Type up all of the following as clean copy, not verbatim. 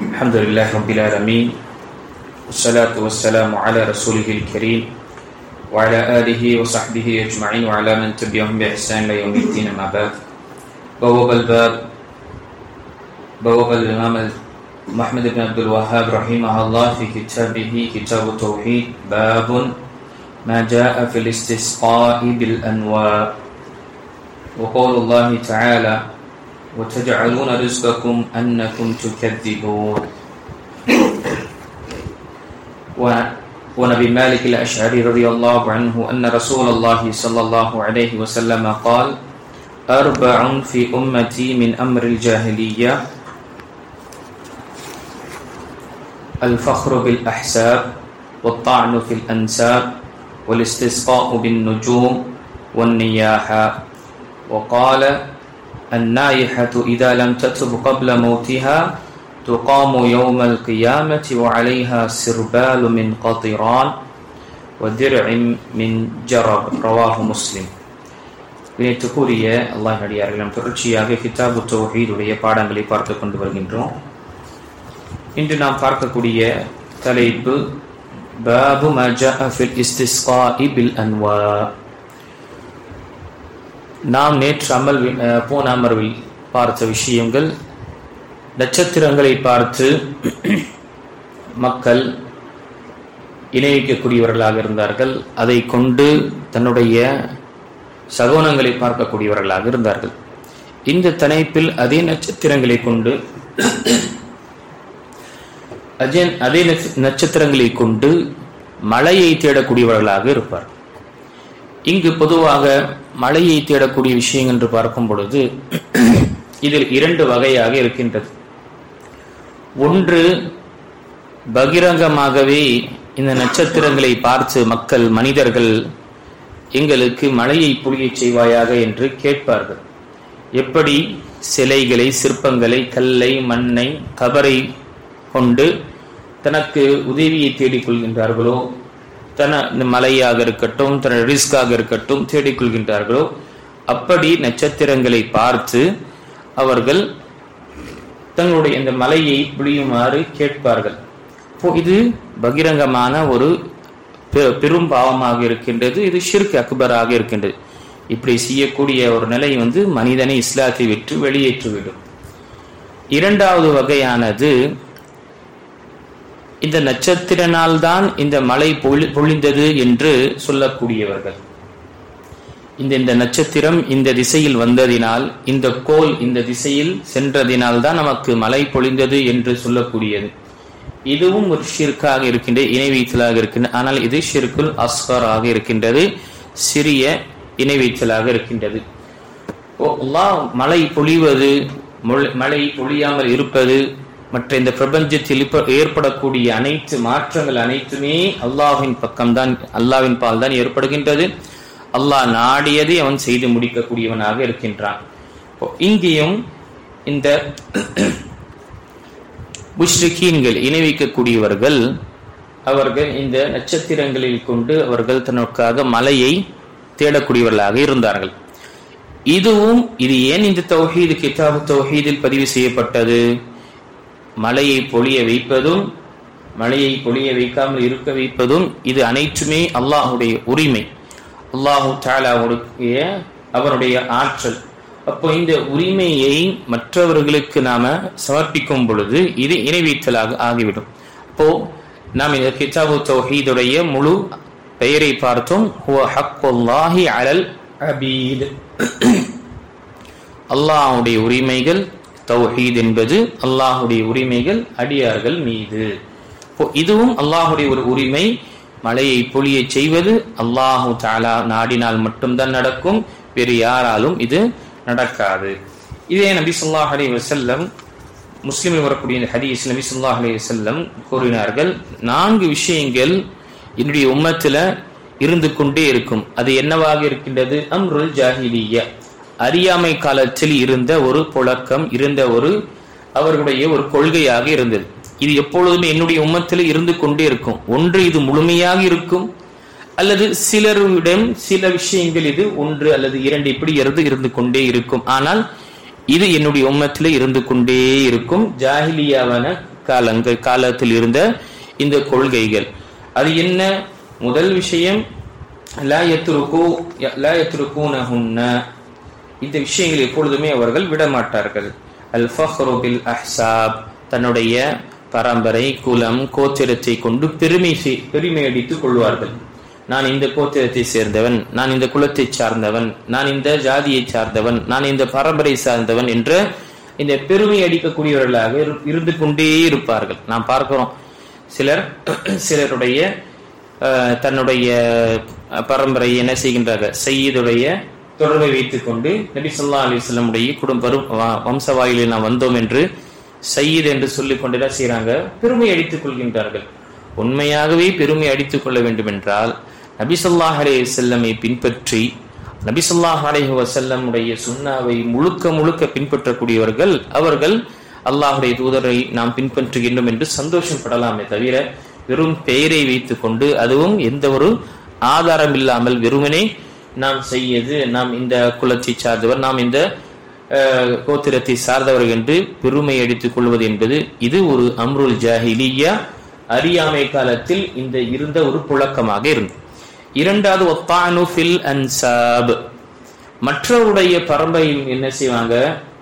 الحمد لله رب العالمين والصلاة والسلام على رسوله الكريم وعلى آله وصحبه أجمعين وعلى من تبعهم بإحسان إلى يوم الدين. أما بعد. بواب الإمام محمد بن عبد الوهاب رحمه الله في كتابه كتاب التوحيد باب ما جاء في الاستسقاء بالأنواع. وقول الله تعالى وتجعلون رزقكم أنكم تكذبون. ونبي مالك الأشعري رضي الله عنه أن رسول الله صلى الله عليه وسلم قال أربع في أمتي من أمر الجاهلية الفخر بالأحساب والطعن في الأنساب والاستسقاء بالنجوم والنياحة. وقال النائحة إذا لم تتب قبل موتها تقام يوم القيامة وعليها سربال من قطران ودرع من جرب. رواه مسلم. வினைத்துக்குரிய அல்லாஹ் அடியார்களும் தொடர்ச்சியாக கிதாபு தௌஹீதுடைய பாடங்களை பார்த்து கொண்டு வருகின்றோம். இன்று நாம் பார்க்கக்கூடிய தலைப்பு பாபு மா ஜாஅ ஃபில் இஸ்திஸ்காஇ பில் அன்வா. நாம் நேற்று போன அமர்வில் பார்த்த விஷயங்கள், நட்சத்திரங்களை பார்த்து மக்கள் இணைவிக்கக்கூடியவர்களாக இருந்தார்கள். அதை கொண்டு தன்னுடைய சகுனங்களை பார்க்கக்கூடியவர்களாக இருந்தார்கள். இந்த தலைப்பில் அதே நட்சத்திரங்களை கொண்டு மழையை தேடக்கூடியவர்களாக இருப்பார். இங்கு பொதுவாக மழையை தேடக்கூடிய விஷயம் என்று பார்க்கும் பொழுது இதில் இரண்டு வகையாக இருக்கின்றது. ஒன்று, பகிரங்கமாகவே இந்த நட்சத்திரங்களை பார்த்து மக்கள் மனிதர்கள் எங்களுக்கு மழையை பொழியச் செய்வாயாக என்று கேட்பார்கள். எப்படி சிலைகளை, சிற்பங்களை, கல்லை, மண்ணை, கபரை கொண்டு தனக்கு உதவியை தேடிக்கொள்கின்றார்களோ, மலையாக இருக்கட்டும், தன ரிஸ்காக இருக்கட்டும் தேடிக்கொள்கின்றார்களோ, அப்படி நட்சத்திரங்களை பார்த்து அவர்கள் தங்களுடைய இந்த மலையை பொழியுமாறு கேட்பார்கள். இது பகிரங்கமான ஒரு பெரும் பாவமாக இருக்கின்றது. இது ஷிர்க் அக்பராக இருக்கின்றது. இப்படி செய்யக்கூடிய ஒரு நிலை மனிதனை இஸ்லாத்தை விட்டு வெளியேற்றிவிடும். இரண்டாவது வகையானது, இந்த நட்சத்திரனால் தான் இந்த மழை பொழிந்தது என்று சொல்லக்கூடியவர்கள். இந்த நட்சத்திரம் இந்த திசையில் வந்ததினால், இந்த கோல் இந்த திசையில் சென்றதினால் தான் நமக்கு மழை பொழிந்தது என்று சொல்லக்கூடியது. இதுவும் ஒரு ஷிர்காக இருக்கின்றது, இணை வைத்தலாக இருக்கின்றது. ஆனால் இது ஷிர்குல் அஸ்கராக இருக்கின்றது, சிறிய இணை வைத்தலாக இருக்கின்றது. மழை பொழிவது, மழை பொழியாமல் இருப்பது, மற்ற இந்த பிரபஞ்சத்தில் ஏற்படக்கூடிய அனைத்து மாற்றங்கள் அனைத்துமே அல்லாஹ்வின் பக்கம்தான், அல்லாஹ்வின் பால் தான் ஏற்படுகின்றது. அல்லாஹ் நாடியதை அவன் செய்து முடிக்கக்கூடியவனாக இருக்கின்றான். இங்கேயும் இந்த முஷ்ரிக்கீன்கள், இணை வைக்கக்கூடியவர்கள், அவர்கள் இந்த நட்சத்திரங்களில் கொண்டு அவர்கள் தனக்காக மலையை தேடக்கூடியவர்களாக இருந்தார்கள். இது ஏன் இந்த தௌஹீது கிதாபு தௌஹீதில் பதிவு செய்யப்பட்டது? மலையை பொழிய வைப்பதும், மலையை பொழிய வைக்காமல் இருக்க வைப்பதும், இது அனைத்துமே அல்லாஹுடைய உரிமை, அல்லாஹு தஆலாவுடைய அவனுடைய ஆற்றல். அப்போ இந்த உரிமையை மற்றவர்களுக்கு நாம சமர்ப்பிக்கும் பொழுது இது இணை வைத்தலாக ஆகிவிடும். அப்போ நாம் இந்த கிதாபு தௌஹீதுடைய முழு பெயரை பார்த்தோம். ஹுவ ஹக்குல்லாஹி அலல் அபீத். அல்லாஹ்வுடைய உரிமைகள், தௌஹீத் என்பது அல்லாஹுடைய உரிமைகள் அடியார்கள் மீது. இதுவும் அல்லாஹுடைய ஒரு உரிமை. மழையை பொழிய செய்வது அல்லாஹு தஆலா நாடினால் மட்டும்தான் நடக்கும், வேறு யாராலும் இது நடக்காது. இதே நபி ஸல்லல்லாஹு அலைஹி வஸல்லம், முஸ்லிமில் வரக்கூடிய இந்த ஹதீஸ், நபி ஸல்லல்லாஹு அலைஹி வஸல்லம் கூறினார்கள், 4 விஷயங்கள் என்னுடைய உம்மத்தில இருந்து கொண்டே இருக்கும். அது என்னவாக இருக்கின்றது? அம்ருல் ஜாஹிலிய்யா, அறியாமை காலத்தில் இருந்த ஒரு புழக்கம், இருந்த ஒரு அவர்களுடைய ஒரு கொள்கையாக இருந்தது. இது எப்பொழுதுமே என்னுடைய உம்மத்தில் இருந்து கொண்டே இருக்கும். ஒன்று இது முழுமையாக இருக்கும், அல்லது சிலரிடம் சில விஷயங்கள் இது 1 அல்லது 2 இப்படி இருந்து கொண்டே இருக்கும். ஆனால் இது என்னுடைய உம்மத்திலே இருந்து கொண்டே இருக்கும். ஜாஹிலியாவான காலத்தில் இருந்த இந்த கொள்கைகள். அது என்ன? முதல் விஷயம் லா யத்ருகூனஹுன்ன, இந்த விஷயங்கள் எப்பொழுதுமே அவர்கள் விடமாட்டார்கள். அல் ஃபஹ்ரு பில் அஹ்சாப், தன்னுடைய பரம்பரை குலம் கோத்திரத்தை கொண்டு பெருமை அடித்துக் கொள்வார்கள். நான் இந்த கோத்திரத்தை சேர்ந்தவன், நான் இந்த குலத்தை சார்ந்தவன், நான் இந்த ஜாதியை சார்ந்தவன், நான் இந்த பரம்பரை சார்ந்தவன் என்ற இந்த பெருமை அடிக்கக்கூடியவர்களாக இருந்து கொண்டே இருப்பார்கள். நாம் பார்க்கிறோம், சிலருடைய தன்னுடைய பரம்பரை என்ன செய்கின்றார்கள், சையீதுடைய தொடர்பை வைத்துக் கொண்டு நபி ஸல்லல்லாஹு அலைஹி வஸல்லம் உடைய வம்சவாயிலில் நாம் வந்தோம் என்று சையீத் என்று சொல்லிக் கொண்டு என்ன செய்யறாங்க, பெருமை அடித்துக் கொள்கின்றார்கள். உண்மையாகவே பெருமை அடித்துக் கொள்ள வேண்டும் என்றால் நபி ஸல்லல்லாஹு அலைஹி வஸல்லமை பின்பற்றி நபி ஸல்லல்லாஹு அலைஹி வஸல்லம் உடைய சுன்னாவை முழுக்க பின்பற்றக்கூடியவர்கள் அவர்கள் அல்லாஹ்வுடைய தூதரை நாம் பின்பற்றுகின்றோம் என்று சந்தோஷப்படலாமே தவிர, வெறும் பெயரை வைத்துக் கொண்டு அதுவும் எந்த ஒரு ஆதாரம் இல்லாமல் வெறுமனே நாம் செய்யது, நாம் இந்த குலத்தை சார்ந்தவர், நாம் இந்த கோத்திரத்தை சார்ந்தவர்கள் என்று பெருமை அடித்துக் கொள்வது என்பது இது ஒரு அம்ருல் ஜாஹிலியா, அறியாமை காலத்தில் இந்த இருந்த ஒரு புழக்கமாக இருந்தது. இரண்டாவது வத்தானு ஃபில் அன்சாப், மற்றவருடைய பரம்பரையில் என்ன செய்வாங்க,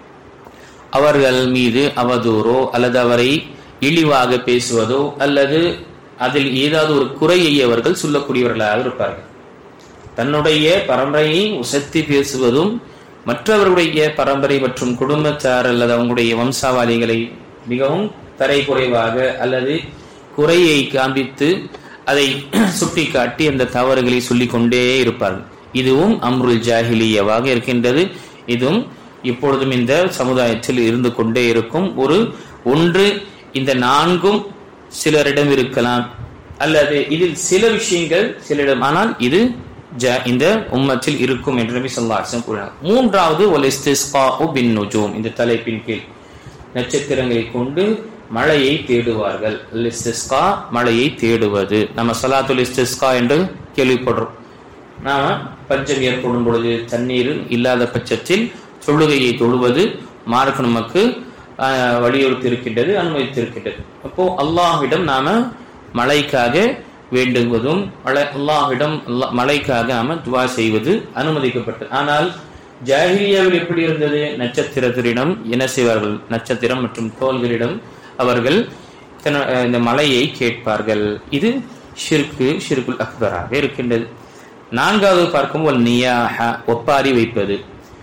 அவர்கள் மீது அவதூறோ அல்லது அவரை இழிவாக பேசுவதோ அல்லது அதில் ஏதாவது ஒரு குறையை அவர்கள் சொல்லக்கூடியவர்களாக இருப்பார்கள். தன்னுடைய பரம்பரையை உசத்தி பேசுவதும் மற்றவருடைய பரம்பரை மற்றும் குடும்பத்தார் அல்லது அவங்களுடைய வம்சாவாளிகளை மிகவும் தரை குறைவாக அல்லது குறையை காண்பித்து அதை சுட்டி காட்டி அந்த தவறுகளை சொல்லிக் கொண்டே இருப்பார்கள். இதுவும் அம்ருல் ஜாஹிலியாவாக இருக்கின்றது. இதுவும் இப்பொழுதும் இந்த சமுதாயத்தில் இருந்து கொண்டே இருக்கும். ஒன்று இந்த நான்கும் சிலரிடம் இருக்கலாம் அல்லது இதில் சில விஷயங்கள் சிலரிடம், ஆனால் இது இந்த உம்மத்தில் இருக்கும் என்று நபி ஸல்லல்லாஹு அலைஹி வஸல்லம் கூறினார். மூன்றாவது வல் இஸ்திஸ்காஉ பின் நுஜூம், இந்த தலைப்பின் கீழ் நட்சத்திரங்களை கொண்டு மழையை தேடுவார்கள். அல் இஸ்திஸ்கா, மழையை தேடுவது. நம்ம ஸலாத்துல் இஸ்திஸ்கா என்று கேள்விப்படுறோம். நாம பஞ்சம் ஏற்படும் பொழுது தண்ணீர் இல்லாத பட்சத்தில் தொழுகையை தொழுவது மார்க்கம் நமக்கு வலியுறுத்தி இருக்கின்றது, அனுமதித்திருக்கின்றது. அப்போ அல்லாஹ்விடம் நாம மழைக்காக வேண்டுவதும் அல்லாஹ்விடம் மழைக்காக நாம துவா செய்வது அனுமதிக்கப்பட்டது. ஆனால் ஜாஹிலியாவில் எப்படி இருந்தது, நட்சத்திரத்திடம் என்ன செய்வார்கள், நட்சத்திரம் மற்றும் கோள்களிடம் அவர்கள் இந்த மழையை கேட்பார்கள். இது ஷிர்குல் அக்பராக இருக்கின்றது. நான்காவது பார்க்கும் நியாஹா, ஒப்பாரி வைப்பது.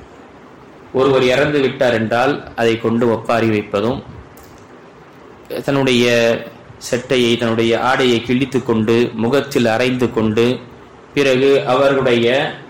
ஒருவர் இறந்து விட்டார் என்றால் அதை கொண்டு ஒப்பாரி வைப்பதும், தன்னுடைய சட்டையை தன்னுடைய ஆடையை கிழித்து கொண்டு முகத்தில் அரைந்து கொண்டு பிறகு அவர்களுடைய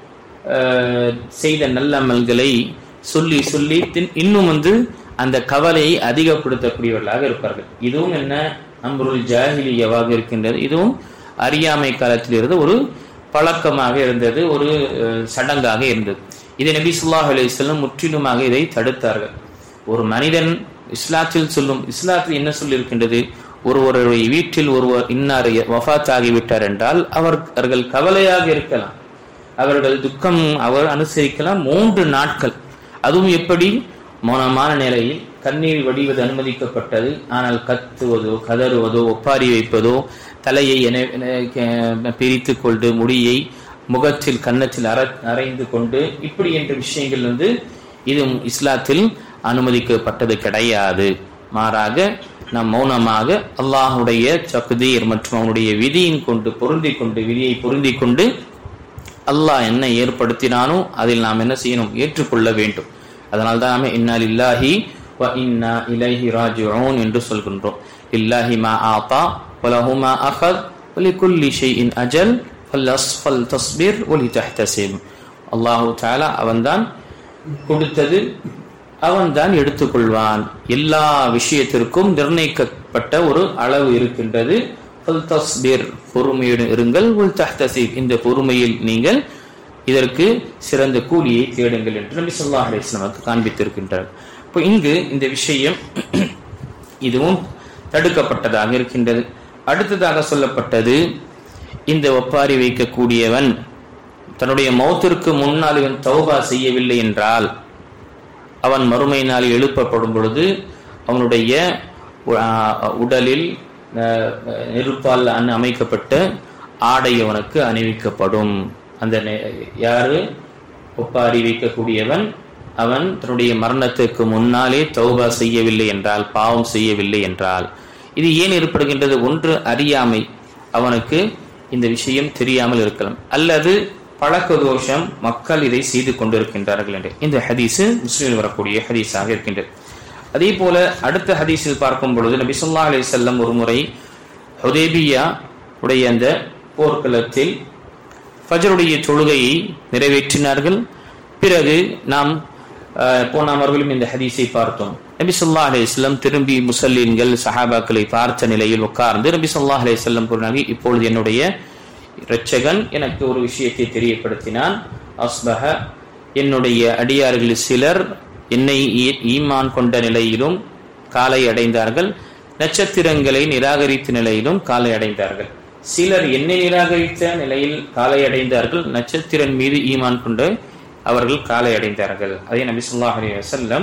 செய்த நல்லமல்களை சொல்லி சொல்லி இன்னும் அந்த கவலையை அதிகப்படுத்தக்கூடியவர்களாக இருப்பார்கள். இதுவும் என்ன, அம்ருல் ஜாஹிலியாவாக இருக்கின்றது. இதுவும் அறியாமை காலத்தில் இருந்த ஒரு பழக்கமாக இருந்தது, ஒரு சடங்காக இருந்தது. இதை நபி ஸல்லல்லாஹு அலைஹி வஸல்லம் முற்றிலுமாக இதை தடுத்தார்கள். ஒரு மனிதன் இஸ்லாத்தில் என்ன சொல்லி இருக்கின்றது, ஒருவருடைய வீட்டில் ஒருவர் இன்னார் வஃபாத் ஆகிவிட்டார் என்றால் அவர்கள் கவலையாக இருக்கலாம், அவர்கள் துக்கம் அவர் அனுசரிக்கலாம் 3 நாட்கள். அதுவும் எப்படி, மௌனமான நிலையில் கண்ணீர் வடிவது அனுமதிக்கப்பட்டது. ஆனால் கத்துவதோ கதறுவதோ ஒப்பாரி வைப்பதோ தலையை பிரித்து கொண்டு முடியை முகத்தில் கன்னத்தில் அரைந்து கொண்டு இப்படி என்ற விஷயங்கள் இது இஸ்லாத்தில் அனுமதிக்கப்பட்டது கிடையாது. மாறாக நாம் மௌனமாக அல்லாஹுடைய தக்தீர் மற்றும் அவனுடைய விதியின் கொண்டு விதியை பொருந்தி கொண்டு அல்லாஹ் என்ன ஏற்படுத்தினானோ அதில் நாம் என்ன செய்யணும், ஏற்றுக்கொள்ள வேண்டும். அதனால்தான் நாம இன்னா லில்லாஹி வ இன்னா இலைஹி ராஜிஊன் என்று சொல்கின்றோம். லில்லாஹி மா ஆதா வலஹு மா அஹத் வலிகுல்லி ஷைஇன் அஜல் ஃபல் தஸ்பிர் வலிதஹ்தசிப். அல்லாஹ் தஆலா அவன்தான் கொடுத்தது, அவன்தான் எடுத்துக்கொள்வான். எல்லா விஷயத்திற்கும் நிர்ணயிக்கப்பட்ட ஒரு அளவு இருக்கின்றது. ஃபல் தஸ்பிர், பொறுமையுடன் இருங்கள். வலிதஹ்தசிப், இந்த பொறுமையில் நீங்கள் இதற்கு சிறந்த கூலியை தேடுங்கள் என்று நபி ஸல்லல்லாஹு அலைஹி வஸல்லம் காண்பித்திருக்கின்றார். இப்போ இங்கு இந்த விஷயம் இதுவும் தடுக்கப்பட்டதாக இருக்கின்றது. அடுத்ததாக சொல்லப்பட்டது, இந்த ஒப்பாரி வைக்கக்கூடியவன் தன்னுடைய மௌத்திற்கு முன்னால் இவன் தௌபா செய்யவில்லை என்றால் அவன் மறுமை நாளில் எழுப்பப்படும் பொழுது அவனுடைய உடலில் நெருப்பால் அமைக்கப்பட்ட ஆடை அவனுக்கு அணிவிக்கப்படும். அந்த யாரு ஒப்பாரி வைக்கக்கூடியவன், அவன் தன்னுடைய மரணத்துக்கு முன்னாலே தௌபா செய்யவில்லை என்றால், பாவம் செய்யவில்லை என்றால், இது ஏன் ஏற்படுகின்றது? ஒன்று அறியாமை, அவனுக்கு இந்த விஷயம் தெரியாமல் இருக்கலாம், அல்லது பழக்க தோஷம், மக்கள் இதை செய்து கொண்டிருக்கின்றார்கள் என்று இந்த ஹதீஸ் முஸ்லிமில் வரக்கூடிய ஹதீஸாக இருக்கின்றது. அதே போல அடுத்த ஹதீஸில் பார்க்கும் பொழுது நபி ஸல்லல்லாஹு அலைஹி வஸல்லம் ஒரு முறை ஹுதைபியா உடைய அந்த போர்க்களத்தில் ஃபஜ்ருடைய தொழுகையை நிறைவேற்றினார்கள். பிறகு நாம் போன அமர்விலும் இந்த ஹதீஸை பார்த்தோம். நபி ஸல்லல்லாஹு அலைஹி வஸல்லம் திரும்பி முஸல்லின்கள் சஹாபாக்களை பார்த்த நிலையில் உட்கார்ந்து நபி ஸல்லல்லாஹு அலைஹி வஸல்லம் கூறினார்கள், இப்பொழுது என்னுடைய இரட்சகன் எனக்கு ஒரு விஷயத்தை தெரியப்படுத்தினான். அஸ்பஹ, என்னுடைய அடியார்களில் சிலர் என்னை ஈமான் கொண்ட நிலையிலும் காலை அடைந்தார்கள், நட்சத்திரங்களை நிராகரித்த நிலையிலும் காலை அடைந்தார்கள். சிலர் என்னை நிராகரித்த நிலையில் காலை அடைந்தார்கள், நட்சத்திரன் மீது ஈமான் கொண்டு அவர்கள் காலை அடைந்தார்கள். அதே நபி ஸல்லல்லாஹு அலைஹி வஸல்லம்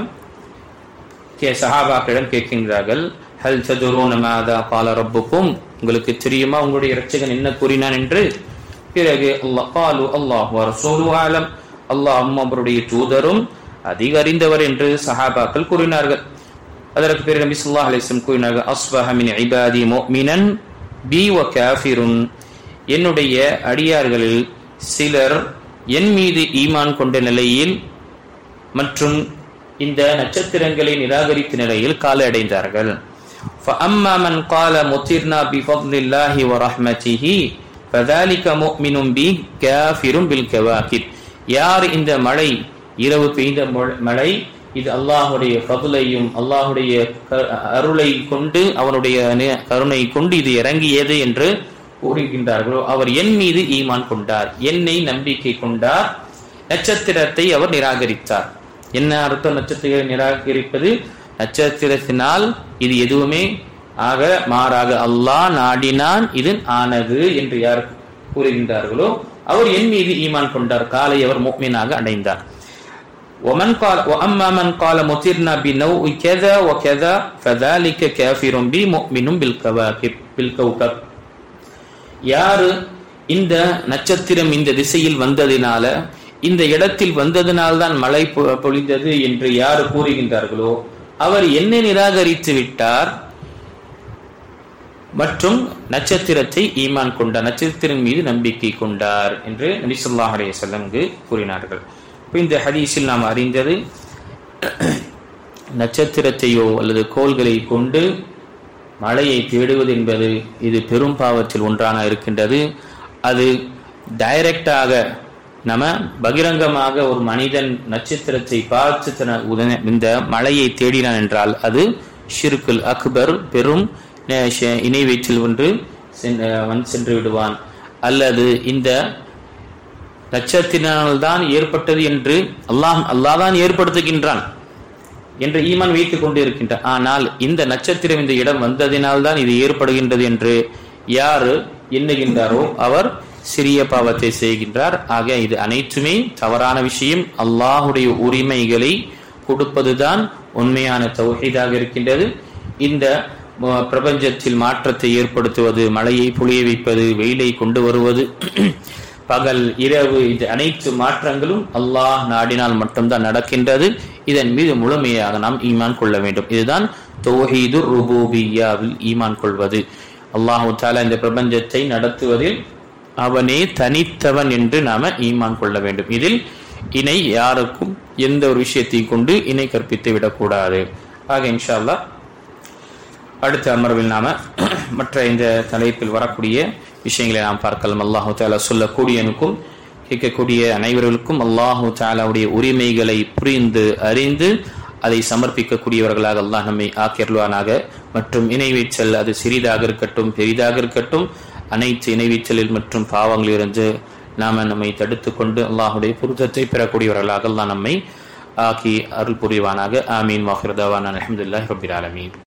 சஹாபாக்களிடம் கேட்கின்றார்கள், ஹல் ததுரூன மாதா கால ரப்புக்கும், உங்களுக்கு தெரியுமா உங்களுடைய இரட்சகன் என்ன கூறினான் என்று? பிறகு அல்லாஹ் வ ரசூலுஹு அலம், அல்லாஹ்வும் அவருடைய தூதரும் அதிக அறிந்தவர் என்று சஹாபாக்கள் கூறினார்கள். அதற்கு பிறகு நபி ஸல்லல்லாஹு அலைஹி வஸல்லம் கூறினார்கள், அஸ்பஹ மின் இபாதி முஃமினன் பி வ காஃபிருன், என்னுடைய அடியார்களில் சிலர் என் மீது ஈமான் கொண்ட நிலையில் மற்றும் இந்த நட்சத்திரங்களை நிராகரித்த நிலையில் காலை அடைந்தார்கள். فَأَمَّا مَنْ قَالَ مُطِرْنَا بِفَضْلِ اللَّهِ وَرَحْمَتِهِ فَذَلِكَ مُؤْمِنٌ بِهِ كَافِرٌ بِالْكَوَاكِبِ, யார் இந்த மழை, இரவு பெய்த மழை, இது அல்லாஹுடைய ஃபضலையும் அல்லாஹுடைய அருளை கொண்டு அவனுடைய கருணை கொண்டு இது இறங்கியது என்று கூறுகின்றார்களோ அவர் என் மீது ஈமான் கொண்டார், என்னை நம்பிக்கை கொண்டார், நட்சத்திரத்தை அவர் நிராகரித்தார். என்ன அர்த்தம் நட்சத்திரத்தை நிராகரிப்பது? நட்சத்திரத்தினால் இது எதுவுமே ஆக மாறாக அல்லாஹ் நாடினான் இது ஆனது என்று யார் கூறுகின்றார்களோ அவர் என் மீது ஈமான் கொண்டார், காலை அவர் முஃமினாக அடைந்தார். وَأَمَّا مَنْ قَالَ مُطِرْنَا بِنَوْءِ كَذَا وَكَذَا فَذَلِكَ كَافِرٌ بِي مُؤْمِنٌ بِالْكَوْكَبِ, யாரு இந்த நட்சத்திரம் இந்த திசையில் வந்ததினால இந்த இடத்தில் வந்ததினால்தான் மழை பொழிந்தது என்று யாரு கூறுகின்றார்களோ அவர் என்னை நிராகரித்து விட்டார் மற்றும் நட்சத்திரத்தை ஈமான் கொண்டார், நட்சத்திரம் மீது நம்பிக்கை கொண்டார் என்று நபி ஸல்லல்லாஹு அலைஹி வஸல்லம் கூறினார்கள். இந்த ஹதீஸில் நாம் அறிந்தது, நட்சத்திரத்தையோ அல்லது கோள்களை கொண்டு மழையை தேடுவது என்பது இது பெரும் பாவத்தில் ஒன்றான இருக்கின்றது. அது டைரக்டாக நம்ம பகிரங்கமாக ஒரு மனிதன் நட்சத்திரத்தை பார்த்து இந்த மழையை தேடினான் என்றால் அது ஷிர்குல் அக்பர், பெரும் இணை வைற்றில் ஒன்று சென்று விடுவான். அல்லது இந்த நட்சத்திரத்தினால்தான் ஏற்பட்டது என்று அல்லாஹ் தான் ஏற்படுத்துகின்றான் என்று ஈமான் வைத்துக் கொண்டு இருக்கின்றான். ஆனால் இந்த நட்சத்திரம் இந்த இடம் வந்ததினால்தான் இது ஏற்படுகின்றது என்று யாரு எண்ணுகின்றாரோ அவர் சிறிய பாவத்தை செய்கின்றார். ஆக இது அனைத்துமே தவறான விஷயம். அல்லாஹுடைய உரிமைகளை கொடுப்பதுதான் உண்மையான தௌஹீதாக இருக்கின்றது. இந்த பிரபஞ்சத்தில் மாற்றத்தை ஏற்படுத்துவது, மழையை பொழிய வைப்பது, வெயிலை கொண்டு வருவது, பகல் இரவு, இது அனைத்து மாற்றங்களும் அல்லாஹ் நாடினால் மட்டும்தான் நடக்கின்றது. இதன் மீது முழுமையாக நாம் ஈமான் கொள்ள வேண்டும். இதுதான் தௌஹீது ருபூபிய்யாவில் ஈமான் கொள்வது. அல்லாஹு தஆலா இந்த பிரபஞ்சத்தை நடத்துவதில் அவனே தனித்தவன் என்று நாம ஈமான் கொள்ள வேண்டும். இதில் இணை யாருக்கும் எந்த ஒரு விஷயத்தை கொண்டு இணை கற்பித்து விடக்கூடாது. ஆக இன்ஷா அல்லாஹ் அடுத்த அமர்வில் நாம மற்ற இந்த தலைப்பில் வரக்கூடிய விஷயங்களை நாம் பார்க்கலாம். அல்லாஹு தஆலா சொல்லக்கூடியனுக்கும் கேட்கக்கூடிய அனைவர்களுக்கும் அல்லாஹு தஆலாவுடைய உரிமைகளை புரிந்து அறிந்து அதை சமர்ப்பிக்கக்கூடியவர்களாக அல்லாஹ் நம்மை ஆக்கியருள்வானாக. மற்றும் இணை வைத்தல் அது சிறிதாக இருக்கட்டும் பெரிதாக இருக்கட்டும், அனைத்து இணை வைத்தலில் மற்றும் பாவங்களிலிருந்து நம்மை தடுத்து கொண்டு அல்லாஹுடைய பொருத்தத்தை பெறக்கூடியவர்களாக அல்லாஹ் நம்மை ஆக்கி அருள் புரிவானாக. ஆமீன். வாஹிர் தவானா அல்ஹம்துலில்லாஹி ரப்பில் ஆலமீன்.